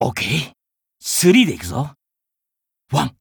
オッケー。3でいくぞ。ワン、